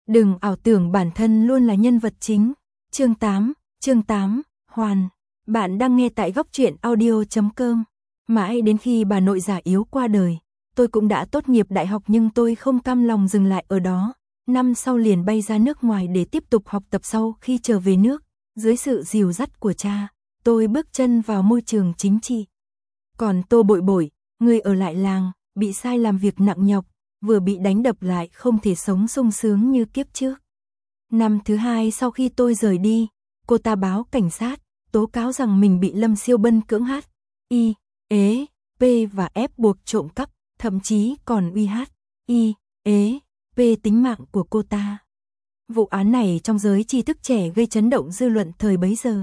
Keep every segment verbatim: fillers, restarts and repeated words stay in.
Đừng ảo tưởng bản thân luôn là nhân vật chính. Chương tám, chương tám, Hoàn. Bạn đang nghe tại góc truyện audio chấm com. Mãi đến khi bà nội già yếu qua đời, tôi cũng đã tốt nghiệp đại học nhưng tôi không cam lòng dừng lại ở đó. Năm sau liền bay ra nước ngoài để tiếp tục học tập. Sau khi trở về nước, dưới sự dìu dắt của cha, tôi bước chân vào môi trường chính trị. Còn Tô Bội Bội, người ở lại làng, bị sai làm việc nặng nhọc, vừa bị đánh đập lại không thể sống sung sướng như kiếp trước. Năm thứ hai sau khi tôi rời đi, cô ta báo cảnh sát, tố cáo rằng mình bị Lâm Siêu Bân cưỡng h, i, ế, p và ép buộc trộm cắp, thậm chí còn uy h, i, ế, p tính mạng của cô ta. Vụ án này trong giới tri thức trẻ gây chấn động dư luận thời bấy giờ.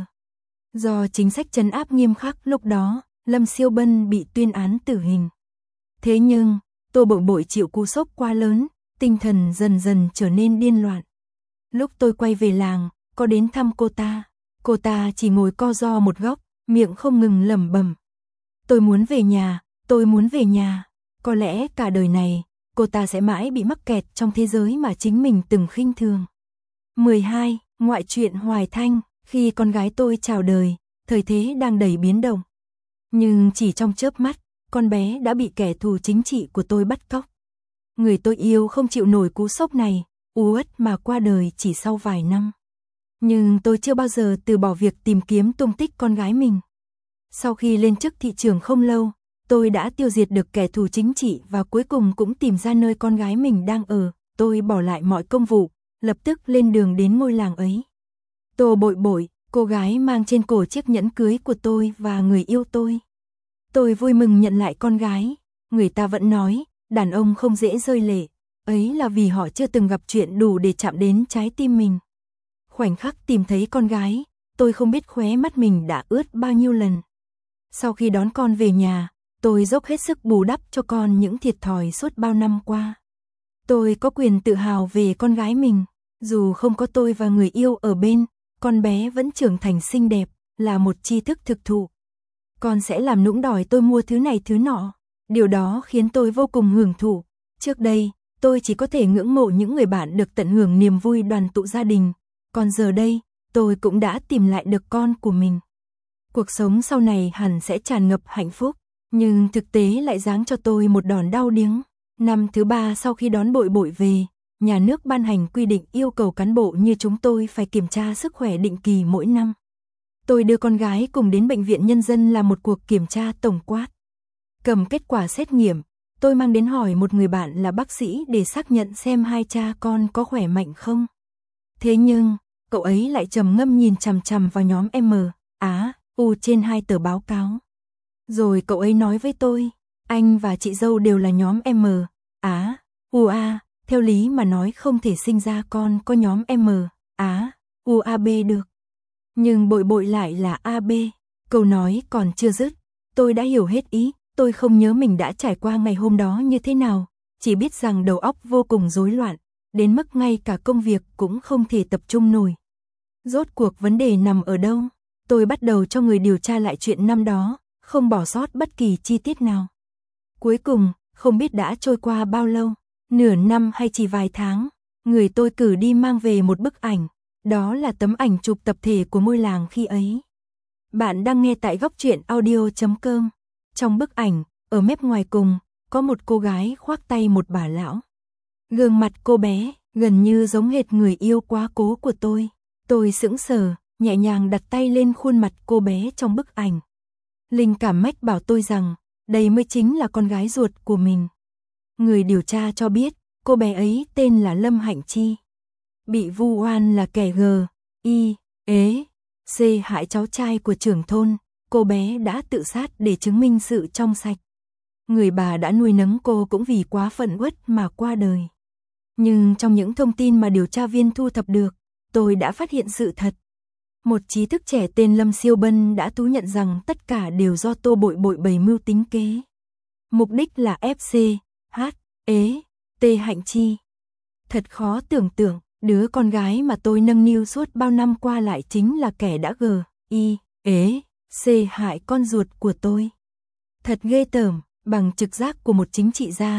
Do chính sách trấn áp nghiêm khắc lúc đó, Lâm Siêu Bân bị tuyên án tử hình. Thế nhưng, Tô Bội Bội chịu cú sốc quá lớn, tinh thần dần dần trở nên điên loạn. Lúc tôi quay về làng, có đến thăm cô ta, cô ta chỉ ngồi co ro một góc, miệng không ngừng lẩm bẩm. Tôi muốn về nhà, tôi muốn về nhà. Có lẽ cả đời này, cô ta sẽ mãi bị mắc kẹt trong thế giới mà chính mình từng khinh thường. mười hai. Ngoại truyện Hoài Thanh. Khi con gái tôi chào đời, thời thế đang đầy biến động. Nhưng chỉ trong chớp mắt, con bé đã bị kẻ thù chính trị của tôi bắt cóc. Người tôi yêu không chịu nổi cú sốc này, u uất mà qua đời chỉ sau vài năm. Nhưng tôi chưa bao giờ từ bỏ việc tìm kiếm tung tích con gái mình. Sau khi lên chức thị trưởng không lâu, tôi đã tiêu diệt được kẻ thù chính trị và cuối cùng cũng tìm ra nơi con gái mình đang ở. Tôi bỏ lại mọi công vụ, lập tức lên đường đến ngôi làng ấy. Tô Bội Bội, cô gái mang trên cổ chiếc nhẫn cưới của tôi và người yêu tôi. Tôi vui mừng nhận lại con gái. Người ta vẫn nói, đàn ông không dễ rơi lệ. Ấy là vì họ chưa từng gặp chuyện đủ để chạm đến trái tim mình. Khoảnh khắc tìm thấy con gái, tôi không biết khóe mắt mình đã ướt bao nhiêu lần. Sau khi đón con về nhà, tôi dốc hết sức bù đắp cho con những thiệt thòi suốt bao năm qua. Tôi có quyền tự hào về con gái mình. Dù không có tôi và người yêu ở bên, con bé vẫn trưởng thành xinh đẹp, là một tri thức thực thụ. Con sẽ làm nũng đòi tôi mua thứ này thứ nọ. Điều đó khiến tôi vô cùng hưởng thụ. Trước đây, tôi chỉ có thể ngưỡng mộ những người bạn được tận hưởng niềm vui đoàn tụ gia đình. Còn giờ đây, tôi cũng đã tìm lại được con của mình. Cuộc sống sau này hẳn sẽ tràn ngập hạnh phúc, nhưng thực tế lại giáng cho tôi một đòn đau điếng. Năm thứ ba sau khi đón Bội Bội về, nhà nước ban hành quy định yêu cầu cán bộ như chúng tôi phải kiểm tra sức khỏe định kỳ mỗi năm. Tôi đưa con gái cùng đến bệnh viện nhân dân làm một cuộc kiểm tra tổng quát. Cầm kết quả xét nghiệm, tôi mang đến hỏi một người bạn là bác sĩ để xác nhận xem hai cha con có khỏe mạnh không. Thế nhưng, cậu ấy lại trầm ngâm nhìn chằm chằm vào nhóm M, Á, U trên hai tờ báo cáo. Rồi cậu ấy nói với tôi, anh và chị dâu đều là nhóm M, Á, U A, theo lý mà nói không thể sinh ra con có nhóm M, Á, U A B được. Nhưng Bội Bội lại là A B, câu nói còn chưa dứt, tôi đã hiểu hết ý, tôi không nhớ mình đã trải qua ngày hôm đó như thế nào, chỉ biết rằng đầu óc vô cùng rối loạn, đến mức ngay cả công việc cũng không thể tập trung nổi. Rốt cuộc vấn đề nằm ở đâu? Tôi bắt đầu cho người điều tra lại chuyện năm đó, không bỏ sót bất kỳ chi tiết nào. Cuối cùng, không biết đã trôi qua bao lâu, nửa năm hay chỉ vài tháng, người tôi cử đi mang về một bức ảnh. Đó là tấm ảnh chụp tập thể của ngôi làng khi ấy. Bạn đang nghe tại góc truyện audio chấm com. Trong bức ảnh, ở mép ngoài cùng, có một cô gái khoác tay một bà lão. Gương mặt cô bé, gần như giống hệt người yêu quá cố của tôi. Tôi sững sờ, nhẹ nhàng đặt tay lên khuôn mặt cô bé trong bức ảnh. Linh cảm mách bảo tôi rằng, đây mới chính là con gái ruột của mình. Người điều tra cho biết, cô bé ấy tên là Lâm Hạnh Chi. Bị vu oan là kẻ G, I, ế, C hại cháu trai của trưởng thôn, cô bé đã tự sát để chứng minh sự trong sạch. Người bà đã nuôi nấng cô cũng vì quá phẫn uất mà qua đời. Nhưng trong những thông tin mà điều tra viên thu thập được, tôi đã phát hiện sự thật. Một trí thức trẻ tên Lâm Siêu Bân đã thú nhận rằng tất cả đều do Tô Bội Bội bày mưu tính kế. Mục đích là ép C, H, ế, T Hạnh Chi. Thật khó tưởng tượng. Đứa con gái mà tôi nâng niu suốt bao năm qua lại chính là kẻ đã G, I, ế, C hại con ruột của tôi. Thật ghê tởm, bằng trực giác của một chính trị gia,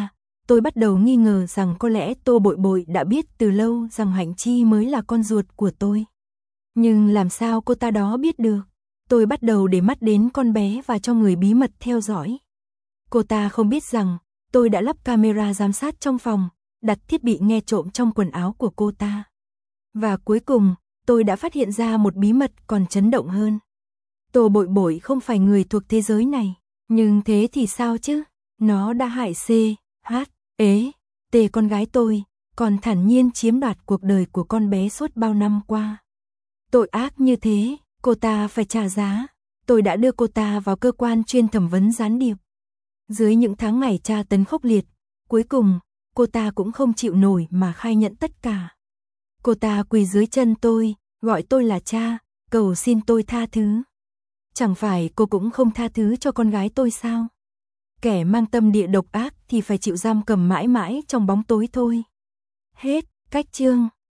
tôi bắt đầu nghi ngờ rằng có lẽ Tô Bội Bội đã biết từ lâu rằng Hạnh Chi mới là con ruột của tôi. Nhưng làm sao cô ta đó biết được? Tôi bắt đầu để mắt đến con bé và cho người bí mật theo dõi. Cô ta không biết rằng tôi đã lắp camera giám sát trong phòng, đặt thiết bị nghe trộm trong quần áo của cô ta. Và cuối cùng, tôi đã phát hiện ra một bí mật còn chấn động hơn. Tô Bội Bội không phải người thuộc thế giới này, nhưng thế thì sao chứ? Nó đã hại C, H, ế, T con gái tôi, còn thản nhiên chiếm đoạt cuộc đời của con bé suốt bao năm qua. Tội ác như thế, cô ta phải trả giá. Tôi đã đưa cô ta vào cơ quan chuyên thẩm vấn gián điệp. Dưới những tháng ngày tra tấn khốc liệt, cuối cùng, cô ta cũng không chịu nổi mà khai nhận tất cả. Cô ta quỳ dưới chân tôi, gọi tôi là cha, cầu xin tôi tha thứ. Chẳng phải cô cũng không tha thứ cho con gái tôi sao? Kẻ mang tâm địa độc ác thì phải chịu giam cầm mãi mãi trong bóng tối thôi. Hết, cách chương.